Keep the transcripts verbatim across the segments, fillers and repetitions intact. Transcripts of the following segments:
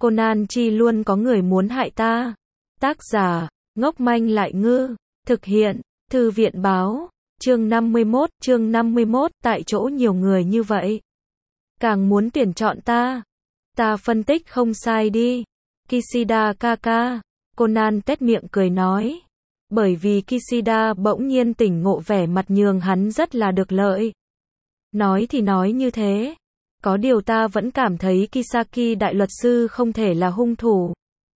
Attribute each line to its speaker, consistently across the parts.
Speaker 1: Conan chi luôn có người muốn hại ta. Tác giả, ngốc manh lại ngư. Thực hiện, Thư viện báo. Chương năm mươi mốt, chương năm mươi mốt, tại chỗ nhiều người như vậy. Càng muốn tuyển chọn ta. Ta phân tích không sai đi. Kishida kaka. Conan tét miệng cười nói. Bởi vì Kishida bỗng nhiên tỉnh ngộ, vẻ mặt nhường hắn rất là được lợi. Nói thì nói như thế. Có điều ta vẫn cảm thấy Kisaki đại luật sư không thể là hung thủ.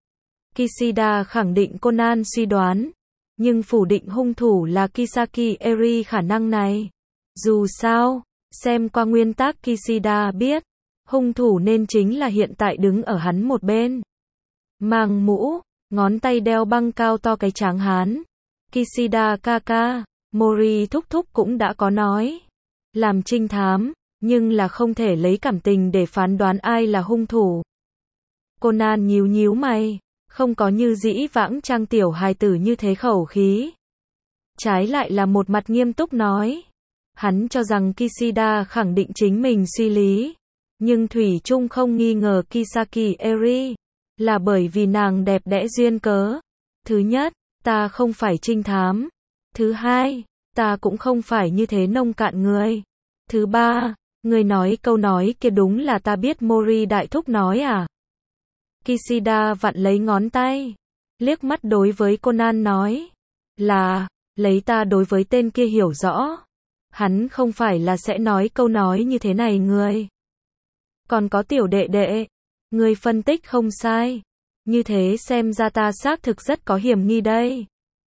Speaker 1: Kishida khẳng định Conan suy đoán, nhưng phủ định hung thủ là Kisaki Eri khả năng này. Dù sao, xem qua nguyên tắc Kishida biết, hung thủ nên chính là hiện tại đứng ở hắn một bên. Mang mũ, ngón tay đeo băng cao to cái tráng hán. Kishida kaka, Mori thúc thúc cũng đã có nói. Làm trinh thám, nhưng là không thể lấy cảm tình để phán đoán ai là hung thủ. Conan nhíu nhíu mày, không có như dĩ vãng trang tiểu hài tử như thế khẩu khí. Trái lại là một mặt nghiêm túc nói. Hắn cho rằng Kishida khẳng định chính mình suy lý, nhưng thủy chung không nghi ngờ Kisaki Eri, là bởi vì nàng đẹp đẽ duyên cớ. Thứ nhất, ta không phải trinh thám. Thứ hai, ta cũng không phải như thế nông cạn người. Thứ ba, người nói câu nói kia đúng là ta biết Mori đại thúc nói à? Kishida vặn lấy ngón tay, liếc mắt đối với Conan nói. Là, lấy ta đối với tên kia hiểu rõ. Hắn không phải là sẽ nói câu nói như thế này người. Còn có tiểu đệ đệ, người phân tích không sai. Như thế xem ra ta xác thực rất có hiểm nghi đây.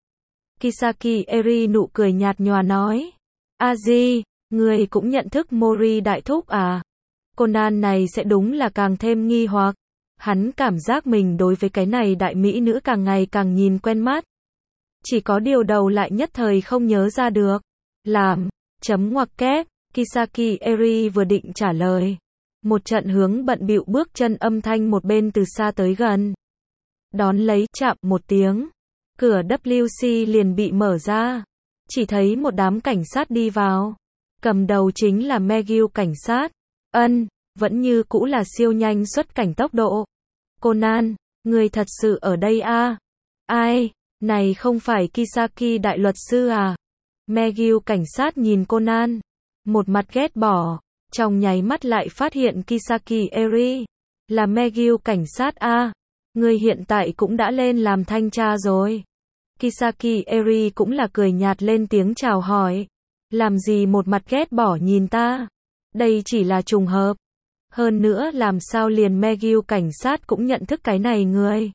Speaker 1: Kisaki Eri nụ cười nhạt nhòa nói. Aji, người cũng nhận thức Mori đại thúc à? Conan này sẽ đúng là càng thêm nghi hoặc. Hắn cảm giác mình đối với cái này đại mỹ nữ càng ngày càng nhìn quen mắt. Chỉ có điều đầu lại nhất thời không nhớ ra được. Làm, chấm ngoặc kép, Kisaki Eri vừa định trả lời. Một trận hướng bận bịu bước chân âm thanh một bên từ xa tới gần. Đón lấy, chạm một tiếng. Cửa W C liền bị mở ra. Chỉ thấy một đám cảnh sát đi vào. Cầm đầu chính là Megil cảnh sát. Ân, vẫn như cũ là siêu nhanh xuất cảnh tốc độ. Conan, người thật sự ở đây à? Ai, này không phải Kisaki đại luật sư à? Megil cảnh sát nhìn Conan, một mặt ghét bỏ, trong nháy mắt lại phát hiện Kisaki Eri là Megil cảnh sát à? Người hiện tại cũng đã lên làm thanh tra rồi. Kisaki Eri cũng là cười nhạt lên tiếng chào hỏi. Làm gì một mặt ghét bỏ nhìn ta? Đây chỉ là trùng hợp. Hơn nữa làm sao liền Megil cảnh sát cũng nhận thức cái này người.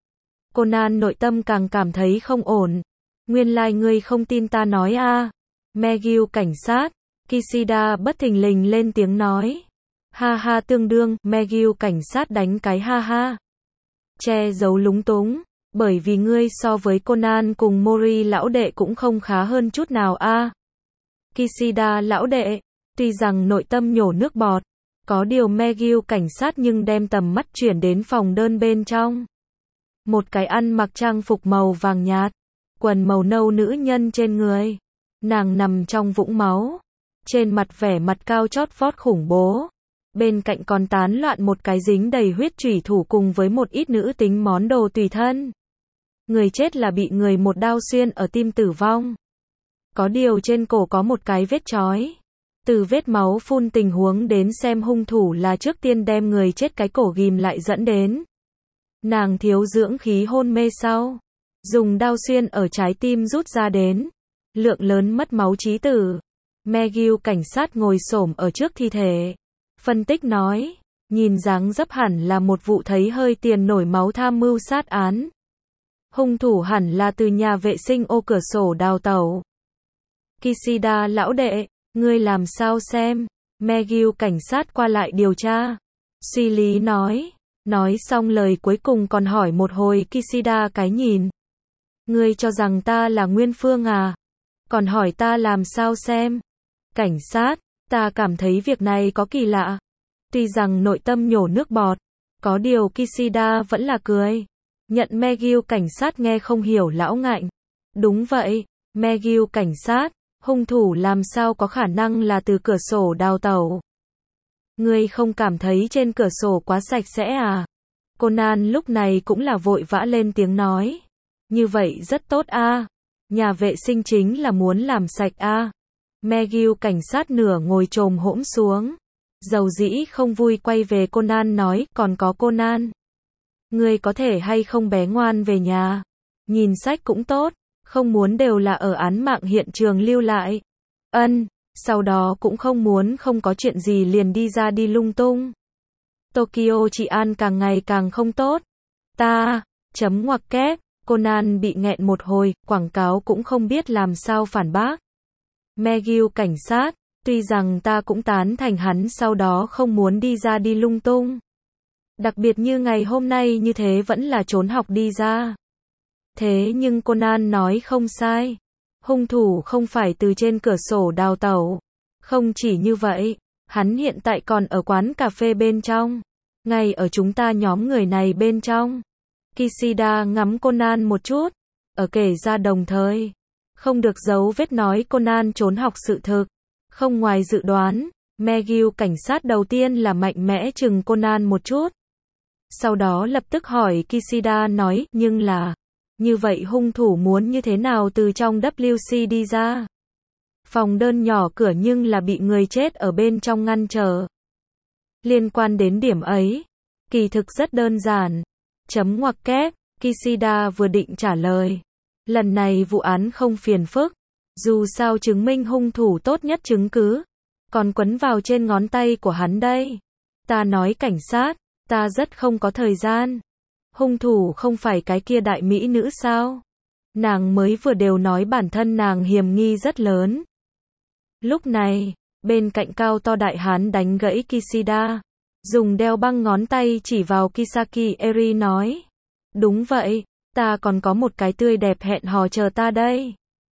Speaker 1: Conan nội tâm càng cảm thấy không ổn. Nguyên lai like ngươi không tin ta nói a à. Megil cảnh sát. Kishida bất thình lình lên tiếng nói. Ha ha tương đương, Megil cảnh sát đánh cái ha ha. Che giấu lúng túng. Bởi vì ngươi so với Conan cùng Mori lão đệ cũng không khá hơn chút nào a à. Kishida lão đệ, tuy rằng nội tâm nhổ nước bọt, có điều Megil cảnh sát nhưng đem tầm mắt chuyển đến phòng đơn bên trong. Một cái ăn mặc trang phục màu vàng nhạt, quần màu nâu nữ nhân trên người. Nàng nằm trong vũng máu, trên mặt vẻ mặt cao chót vót khủng bố. Bên cạnh còn tán loạn một cái dính đầy huyết chủy thủ cùng với một ít nữ tính món đồ tùy thân. Người chết là bị người một đao xuyên ở tim tử vong. Có điều trên cổ có một cái vết chói. Từ vết máu phun tình huống đến xem hung thủ là trước tiên đem người chết cái cổ ghim lại dẫn đến. Nàng thiếu dưỡng khí hôn mê sau. Dùng đao xuyên ở trái tim rút ra đến. Lượng lớn mất máu chí tử. Megil cảnh sát ngồi xổm ở trước thi thể. Phân tích nói. Nhìn dáng dấp hẳn là một vụ thấy hơi tiền nổi máu tham mưu sát án. Hung thủ hẳn là từ nhà vệ sinh ô cửa sổ đào tẩu. Kishida lão đệ, ngươi làm sao xem? Megil cảnh sát qua lại điều tra. Suy lý nói. Nói xong lời cuối cùng còn hỏi một hồi Kishida cái nhìn. Ngươi cho rằng ta là Nguyên Phương à? Còn hỏi ta làm sao xem? Cảnh sát, ta cảm thấy việc này có kỳ lạ. Tuy rằng nội tâm nhổ nước bọt, có điều Kishida vẫn là cười. Nhận Megil cảnh sát nghe không hiểu lão ngạnh. Đúng vậy, Megil cảnh sát, hung thủ làm sao có khả năng là từ cửa sổ đào tẩu. Ngươi không cảm thấy trên cửa sổ quá sạch sẽ à? Conan lúc này cũng là vội vã lên tiếng nói. Như vậy rất tốt a. Nhà vệ sinh chính là muốn làm sạch a. McGill cảnh sát nửa ngồi chồm hỗn xuống. Dầu dĩ không vui quay về Conan nói, còn có Conan. Ngươi có thể hay không bé ngoan về nhà. Nhìn sách cũng tốt, không muốn đều là ở án mạng hiện trường lưu lại. Ân, sau đó cũng không muốn không có chuyện gì liền đi ra đi lung tung. Tokyo trị an càng ngày càng không tốt. Ta, chấm ngoặc kép, Conan bị nghẹn một hồi, quảng cáo cũng không biết làm sao phản bác. McGill cảnh sát, tuy rằng ta cũng tán thành hắn sau đó không muốn đi ra đi lung tung. Đặc biệt như ngày hôm nay như thế vẫn là trốn học đi ra. Thế nhưng Conan nói không sai. Hung thủ không phải từ trên cửa sổ đào tẩu. Không chỉ như vậy, hắn hiện tại còn ở quán cà phê bên trong. Ngay ở chúng ta nhóm người này bên trong. Kishida ngắm Conan một chút. Ở kể ra đồng thời. Không được giấu vết nói Conan trốn học sự thực. Không ngoài dự đoán, McGill cảnh sát đầu tiên là mạnh mẽ chừng Conan một chút. Sau đó lập tức hỏi Kishida nói, nhưng là, như vậy hung thủ muốn như thế nào từ trong vê kép xê đi ra? Phòng đơn nhỏ cửa nhưng là bị người chết ở bên trong ngăn trở. Liên quan đến điểm ấy, kỳ thực rất đơn giản. Chấm ngoặc kép, Kishida vừa định trả lời. Lần này vụ án không phiền phức. Dù sao chứng minh hung thủ tốt nhất chứng cứ. Còn quấn vào trên ngón tay của hắn đây. Ta nói cảnh sát, ta rất không có thời gian. Hung thủ không phải cái kia đại mỹ nữ sao? Nàng mới vừa đều nói bản thân nàng hiểm nghi rất lớn. Lúc này, bên cạnh cao to đại hán đánh gãy Kishida. Dùng đeo băng ngón tay chỉ vào Kisaki Eri nói. Đúng vậy, ta còn có một cái tươi đẹp hẹn hò chờ ta đây.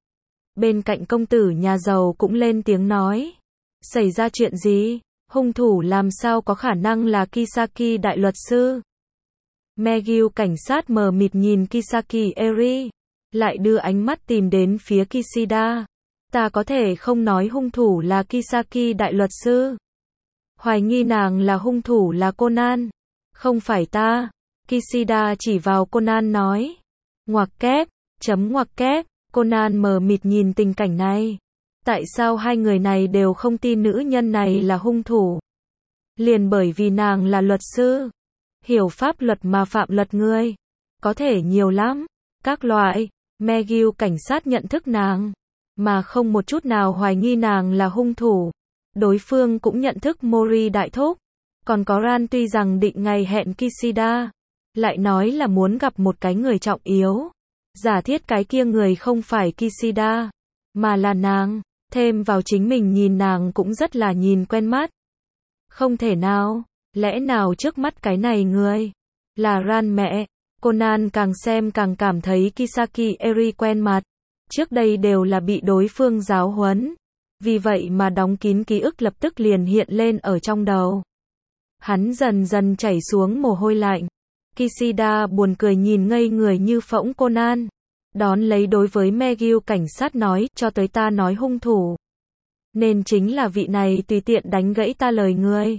Speaker 1: Bên cạnh công tử nhà giàu cũng lên tiếng nói. Xảy ra chuyện gì? Hung thủ làm sao có khả năng là Kisaki đại luật sư? McGill cảnh sát mờ mịt nhìn Kisaki Eri. Lại đưa ánh mắt tìm đến phía Kishida. Ta có thể không nói hung thủ là Kisaki đại luật sư. Hoài nghi nàng là hung thủ là Conan. Không phải ta. Kishida chỉ vào Conan nói. Ngoặc kép, chấm ngoặc kép. Conan mờ mịt nhìn tình cảnh này. Tại sao hai người này đều không tin nữ nhân này là hung thủ? Liền bởi vì nàng là luật sư. Hiểu pháp luật mà phạm luật người. Có thể nhiều lắm. Các loại. McGill cảnh sát nhận thức nàng. Mà không một chút nào hoài nghi nàng là hung thủ. Đối phương cũng nhận thức Mori đại thúc. Còn có Ran tuy rằng định ngày hẹn Kishida. Lại nói là muốn gặp một cái người trọng yếu. Giả thiết cái kia người không phải Kishida. Mà là nàng. Thêm vào chính mình nhìn nàng cũng rất là nhìn quen mắt. Không thể nào. Lẽ nào trước mắt cái này người là Ran mẹ? Conan càng xem càng cảm thấy Kisaki Eri quen mặt. Trước đây đều là bị đối phương giáo huấn. Vì vậy mà đóng kín ký ức lập tức liền hiện lên ở trong đầu. Hắn dần dần chảy xuống mồ hôi lạnh. Kishida buồn cười nhìn ngây người như phỗng Conan. Đón lấy đối với McGill cảnh sát nói, cho tới ta nói hung thủ. Nên chính là vị này tùy tiện đánh gãy ta lời ngươi.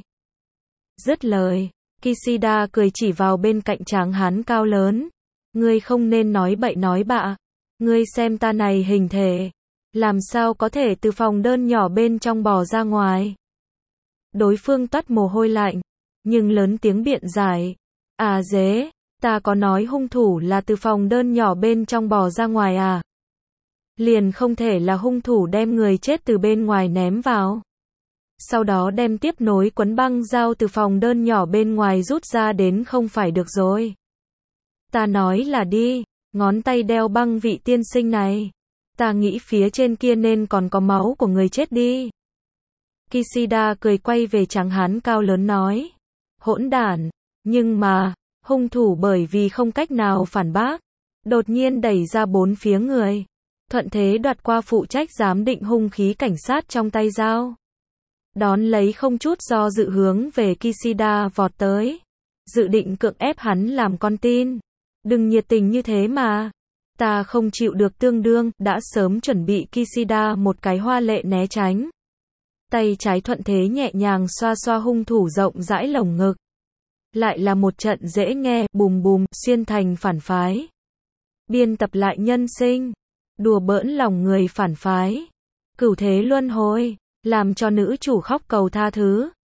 Speaker 1: Dứt lời, Kishida cười chỉ vào bên cạnh tráng hán cao lớn. Ngươi không nên nói bậy nói bạ. Ngươi xem ta này hình thể. Làm sao có thể từ phòng đơn nhỏ bên trong bò ra ngoài. Đối phương toát mồ hôi lạnh. Nhưng lớn tiếng biện giải. À dế, ta có nói hung thủ là từ phòng đơn nhỏ bên trong bò ra ngoài à? Liền không thể là hung thủ đem người chết từ bên ngoài ném vào. Sau đó đem tiếp nối quấn băng dao từ phòng đơn nhỏ bên ngoài rút ra đến không phải được rồi. Ta nói là đi, ngón tay đeo băng vị tiên sinh này. Ta nghĩ phía trên kia nên còn có máu của người chết đi. Kishida cười quay về tráng hán cao lớn nói. Hỗn đản, nhưng mà, hung thủ bởi vì không cách nào phản bác. Đột nhiên đẩy ra bốn phía người. Thuận thế đoạt qua phụ trách giám định hung khí cảnh sát trong tay dao. Đón lấy không chút do dự hướng về Kishida vọt tới. Dự định cưỡng ép hắn làm con tin. Đừng nhiệt tình như thế mà. Ta không chịu được tương đương, đã sớm chuẩn bị Kishida một cái hoa lệ né tránh. Tay trái thuận thế nhẹ nhàng xoa xoa hung thủ rộng rãi lồng ngực. Lại là một trận dễ nghe, bùm bùm, xuyên thành phản phái. Biên tập lại nhân sinh, đùa bỡn lòng người phản phái. Cửu thế luân hồi, làm cho nữ chủ khóc cầu tha thứ.